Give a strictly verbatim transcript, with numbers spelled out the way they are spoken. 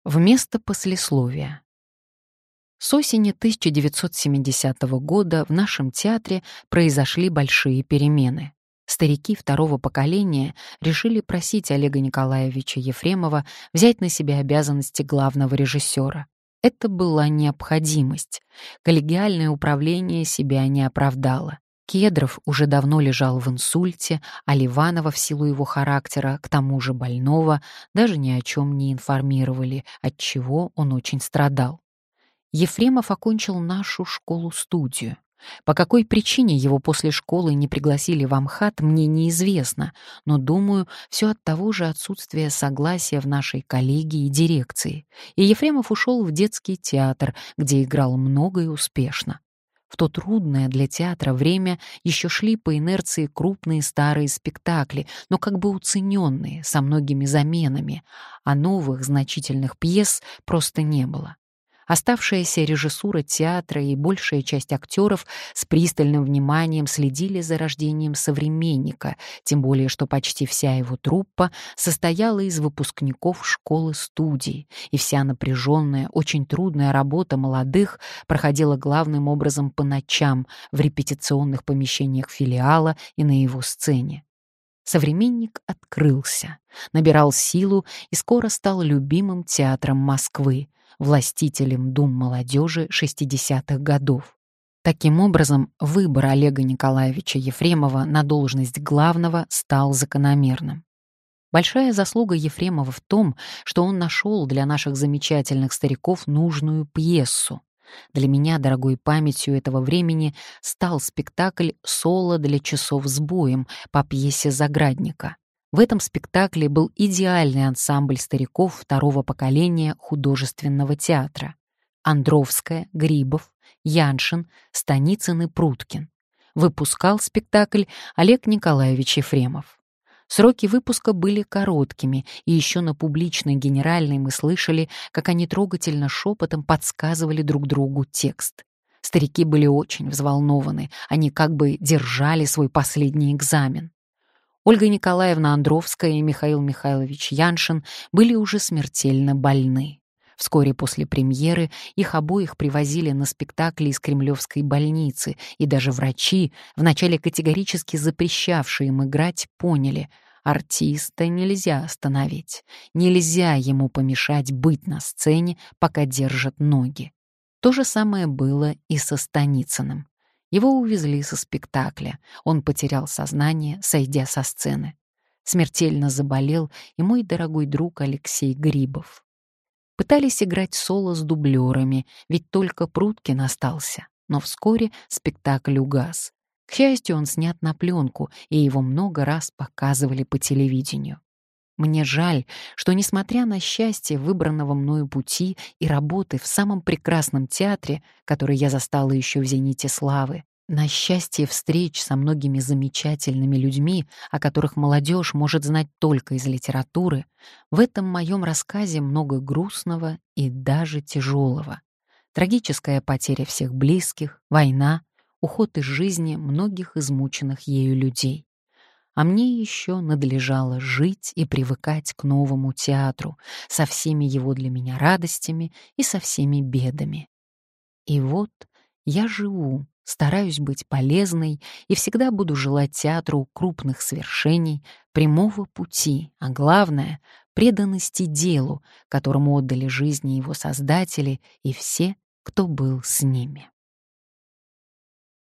Вместо послесловия. С осени тысяча девятьсот семидесятого года в нашем театре произошли большие перемены. Старики второго поколения решили просить Олега Николаевича Ефремова взять на себя обязанности главного режиссера. Это была необходимость. Коллегиальное управление себя не оправдало. Кедров уже давно лежал в инсульте, а Ливанова в силу его характера, к тому же больного, даже ни о чем не информировали, отчего он очень страдал. Ефремов окончил нашу школу-студию. По какой причине его после школы не пригласили в Амхат, мне неизвестно, но, думаю, все от того же отсутствия согласия в нашей коллегии и дирекции. И Ефремов ушел в детский театр, где играл много и успешно. В то трудное для театра время еще шли по инерции крупные старые спектакли, но как бы уцененные, со многими заменами, а новых значительных пьес просто не было. Оставшаяся режиссура театра и большая часть актеров с пристальным вниманием следили за рождением «Современника», тем более что почти вся его труппа состояла из выпускников школы-студии, и вся напряженная, очень трудная работа молодых проходила главным образом по ночам в репетиционных помещениях филиала и на его сцене. «Современник» открылся, набирал силу и скоро стал любимым театром Москвы, властителем дум молодежи шестидесятых годов. Таким образом, выбор Олега Николаевича Ефремова на должность главного стал закономерным. Большая заслуга Ефремова в том, что он нашел для наших замечательных стариков нужную пьесу. Для меня дорогой памятью этого времени стал спектакль «Соло для часов с боем» по пьесе Заградника. В этом спектакле был идеальный ансамбль стариков второго поколения художественного театра: Андровская, Грибов, Яншин, Станицын и Пруткин. Выпускал спектакль Олег Николаевич Ефремов. Сроки выпуска были короткими, и еще на публичной генеральной мы слышали, как они трогательно шепотом подсказывали друг другу текст. Старики были очень взволнованы, они как бы держали свой последний экзамен. Ольга Николаевна Андровская и Михаил Михайлович Яншин были уже смертельно больны. Вскоре после премьеры их обоих привозили на спектакли из Кремлевской больницы, и даже врачи, вначале категорически запрещавшие им играть, поняли — артиста нельзя остановить, нельзя ему помешать быть на сцене, пока держат ноги. То же самое было и со Станицыным. Его увезли со спектакля, он потерял сознание, сойдя со сцены. Смертельно заболел и мой дорогой друг Алексей Грибов. Пытались играть соло с дублерами, ведь только Пруткин остался, но вскоре спектакль угас. К счастью, он снят на пленку, и его много раз показывали по телевидению. Мне жаль, что, несмотря на счастье выбранного мною пути и работы в самом прекрасном театре, который я застала еще в зените славы, на счастье встреч со многими замечательными людьми, о которых молодежь может знать только из литературы, в этом моем рассказе много грустного и даже тяжелого. Трагическая потеря всех близких, война, уход из жизни многих измученных ею людей. А мне еще надлежало жить и привыкать к новому театру со всеми его для меня радостями и со всеми бедами. И вот я живу, стараюсь быть полезной и всегда буду желать театру крупных свершений, прямого пути, а главное — преданности делу, которому отдали жизни его создатели и все, кто был с ними.